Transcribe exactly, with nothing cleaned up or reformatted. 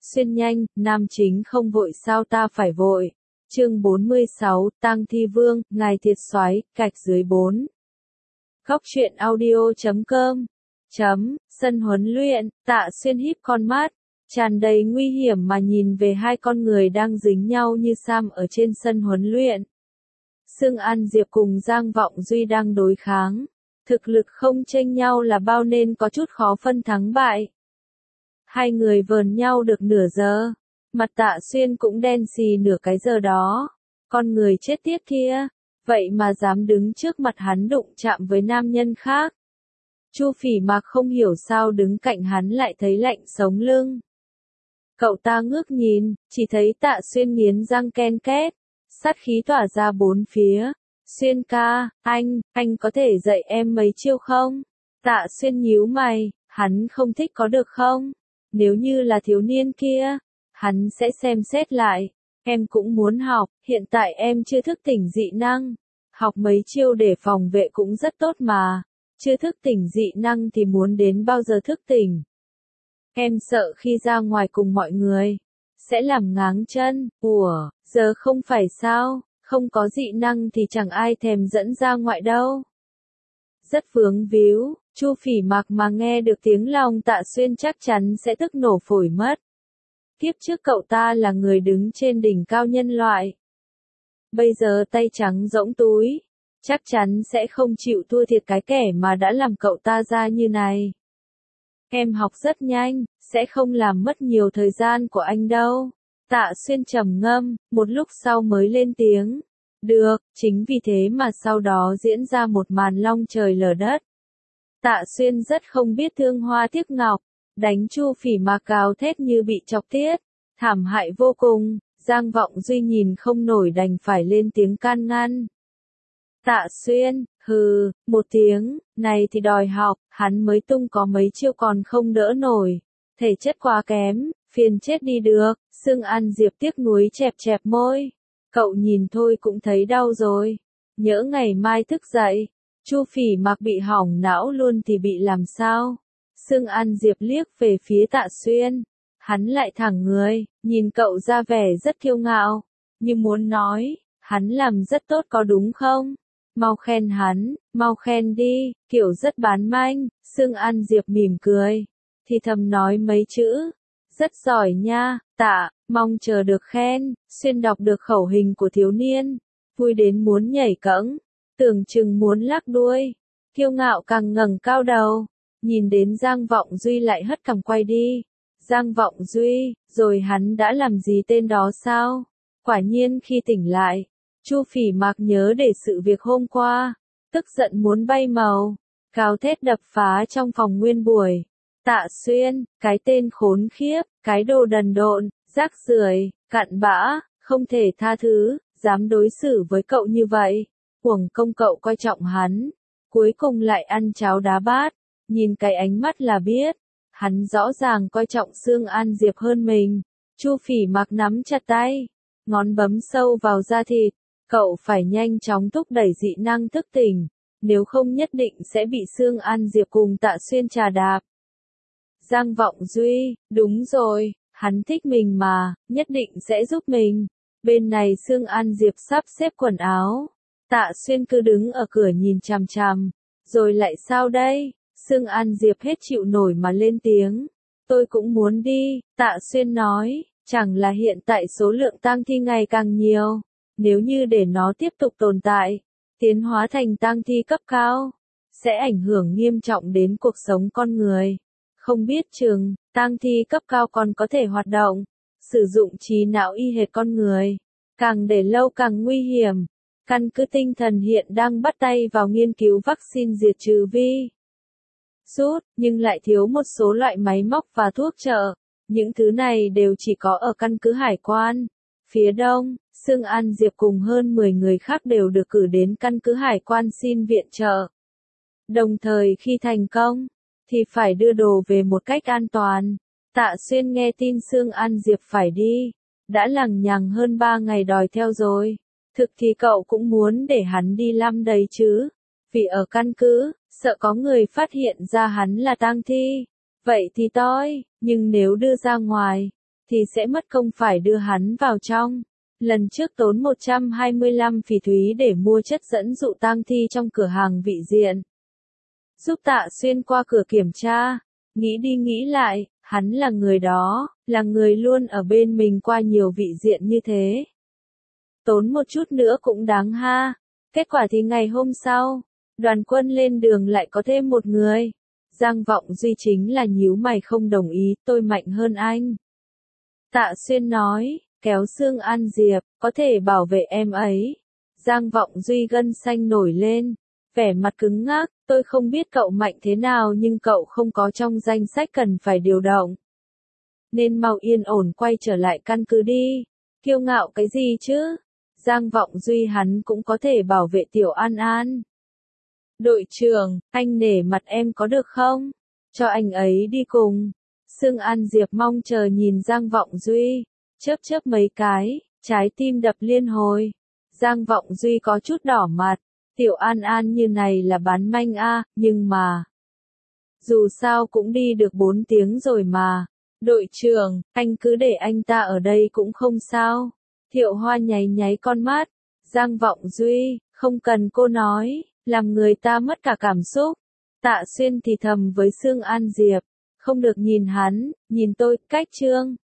Xuyên nhanh, nam chính không vội sao ta phải vội. Chương bốn mươi sáu, Tang Thi Vương, ngài thiệt soái, gạch dưới bốn. Góc truyện audio chấm com. Chấm, sân huấn luyện, Tạ Xuyên híp con mắt, tràn đầy nguy hiểm mà nhìn về hai con người đang dính nhau như Sam ở trên sân huấn luyện. Sương An Diệp cùng Giang Vọng Duy đang đối kháng. Thực lực không chênh nhau là bao nên có chút khó phân thắng bại. Hai người vờn nhau được nửa giờ. Mặt Tạ Xuyên cũng đen xì nửa cái giờ đó. Con người chết tiết kia. Vậy mà dám đứng trước mặt hắn đụng chạm với nam nhân khác. Chu Phỉ Mạc không hiểu sao đứng cạnh hắn lại thấy lạnh sống lưng. Cậu ta ngước nhìn, chỉ thấy Tạ Xuyên nghiến răng ken két. Sát khí tỏa ra bốn phía. Xuyên ca, anh, anh có thể dạy em mấy chiêu không? Tạ Xuyên nhíu mày, hắn không thích có được không? Nếu như là thiếu niên kia, hắn sẽ xem xét lại. Em cũng muốn học, hiện tại em chưa thức tỉnh dị năng. Học mấy chiêu để phòng vệ cũng rất tốt mà. Chưa thức tỉnh dị năng thì muốn đến bao giờ thức tỉnh? Em sợ khi ra ngoài cùng mọi người, sẽ làm ngáng chân. Ủa, giờ không phải sao? Không có dị năng thì chẳng ai thèm dẫn ra ngoại đâu. Rất vướng víu, Chu Phỉ Mạc mà nghe được tiếng lòng Tạ Xuyên chắc chắn sẽ tức nổ phổi mất. Kiếp trước cậu ta là người đứng trên đỉnh cao nhân loại. Bây giờ tay trắng rỗng túi, chắc chắn sẽ không chịu thua thiệt cái kẻ mà đã làm cậu ta ra như này. Em học rất nhanh, sẽ không làm mất nhiều thời gian của anh đâu. Tạ Xuyên trầm ngâm, một lúc sau mới lên tiếng. Được, chính vì thế mà sau đó diễn ra một màn long trời lở đất. Tạ Xuyên rất không biết thương hoa tiếc ngọc, đánh Chu Phỉ Mạc gào thét như bị chọc tiết, thảm hại vô cùng. Giang Vọng Duy nhìn không nổi đành phải lên tiếng can ngăn. Tạ Xuyên, hừ, một tiếng, này thì đòi học, hắn mới tung có mấy chiêu còn không đỡ nổi. Thể chất quá kém, phiền chết đi được. Sương An Diệp tiếc nuối chẹp chẹp môi. Cậu nhìn thôi cũng thấy đau rồi. Nhỡ ngày mai thức dậy, Chu Phỉ Mạc bị hỏng não luôn thì bị làm sao? Sương An Diệp liếc về phía Tạ Xuyên. Hắn lại thẳng người, nhìn cậu ra vẻ rất kiêu ngạo. Như muốn nói, hắn làm rất tốt có đúng không? Mau khen hắn, mau khen đi, kiểu rất bán manh. Sương An Diệp mỉm cười, thì thầm nói mấy chữ. Rất giỏi nha, Tạ, mong chờ được khen. Xuyên đọc được khẩu hình của thiếu niên, vui đến muốn nhảy cẫng, tưởng chừng muốn lắc đuôi, kiêu ngạo càng ngẩng cao đầu. Nhìn đến Giang Vọng Duy lại hất cằm quay đi. Giang Vọng Duy, rồi hắn đã làm gì tên đó sao? Quả nhiên khi tỉnh lại, Chu Phỉ Mạc nhớ để sự việc hôm qua, tức giận muốn bay màu, gào thét đập phá trong phòng nguyên buổi. Tạ Xuyên, cái tên khốn khiếp, cái đồ đần độn, rác rưởi, cặn bã, không thể tha thứ, dám đối xử với cậu như vậy. Uổng công cậu coi trọng hắn, cuối cùng lại ăn cháo đá bát. Nhìn cái ánh mắt là biết, hắn rõ ràng coi trọng Sương An Diệp hơn mình. Chu Phỉ Mạc nắm chặt tay, ngón bấm sâu vào da thịt. Cậu phải nhanh chóng thúc đẩy dị năng thức tỉnh, nếu không nhất định sẽ bị Sương An Diệp cùng Tạ Xuyên trà đạp. Giang Vọng Duy, đúng rồi, hắn thích mình mà, nhất định sẽ giúp mình. Bên này Sương An Diệp sắp xếp quần áo. Tạ Xuyên cứ đứng ở cửa nhìn chằm chằm. Rồi lại sao đây? Sương An Diệp hết chịu nổi mà lên tiếng. Tôi cũng muốn đi, Tạ Xuyên nói, chẳng là hiện tại số lượng tang thi ngày càng nhiều. Nếu như để nó tiếp tục tồn tại, tiến hóa thành tang thi cấp cao, sẽ ảnh hưởng nghiêm trọng đến cuộc sống con người. Không biết chừng, tang thi cấp cao còn có thể hoạt động, sử dụng trí não y hệt con người. Càng để lâu càng nguy hiểm. Căn cứ tinh thần hiện đang bắt tay vào nghiên cứu vaccine diệt trừ vi rút, nhưng lại thiếu một số loại máy móc và thuốc trợ. Những thứ này đều chỉ có ở căn cứ hải quan. Phía đông, Sương An Diệp cùng hơn mười người khác đều được cử đến căn cứ hải quan xin viện trợ. Đồng thời khi thành công, thì phải đưa đồ về một cách an toàn. Tạ Xuyên nghe tin Sương An Diệp phải đi, đã lằng nhằng hơn ba ngày đòi theo rồi. Thực thì cậu cũng muốn để hắn đi lăm đấy chứ. Vì ở căn cứ, sợ có người phát hiện ra hắn là tang thi. Vậy thì toi, nhưng nếu đưa ra ngoài, thì sẽ mất công phải đưa hắn vào trong. Lần trước tốn một trăm hai mươi lăm phỉ thúy để mua chất dẫn dụ tang thi trong cửa hàng vị diện. Giúp Tạ Xuyên qua cửa kiểm tra, nghĩ đi nghĩ lại, hắn là người đó, là người luôn ở bên mình qua nhiều vị diện như thế. Tốn một chút nữa cũng đáng ha. Kết quả thì ngày hôm sau, đoàn quân lên đường lại có thêm một người. Giang Vọng Duy chính là nhíu mày không đồng ý, tôi mạnh hơn anh. Tạ Xuyên nói, kéo Sương An Diệp, có thể bảo vệ em ấy. Giang Vọng Duy gân xanh nổi lên, vẻ mặt cứng ngắc, tôi không biết cậu mạnh thế nào nhưng cậu không có trong danh sách cần phải điều động. Nên mau yên ổn quay trở lại căn cứ đi, kiêu ngạo cái gì chứ? Giang Vọng Duy hắn cũng có thể bảo vệ Tiểu An An. Đội trưởng, anh nể mặt em có được không? Cho anh ấy đi cùng. Sương An Diệp mong chờ nhìn Giang Vọng Duy, chớp chớp mấy cái, trái tim đập liên hồi. Giang Vọng Duy có chút đỏ mặt, Tiểu An An như này là bán manh a, nhưng mà... Dù sao cũng đi được bốn tiếng rồi mà. Đội trưởng, anh cứ để anh ta ở đây cũng không sao. Thiệu Hoa nháy nháy con mắt. Giang Vọng Duy, không cần cô nói, làm người ta mất cả cảm xúc. Tạ Xuyên thì thầm với Sương An Diệp, không được nhìn hắn, nhìn tôi, cách trương.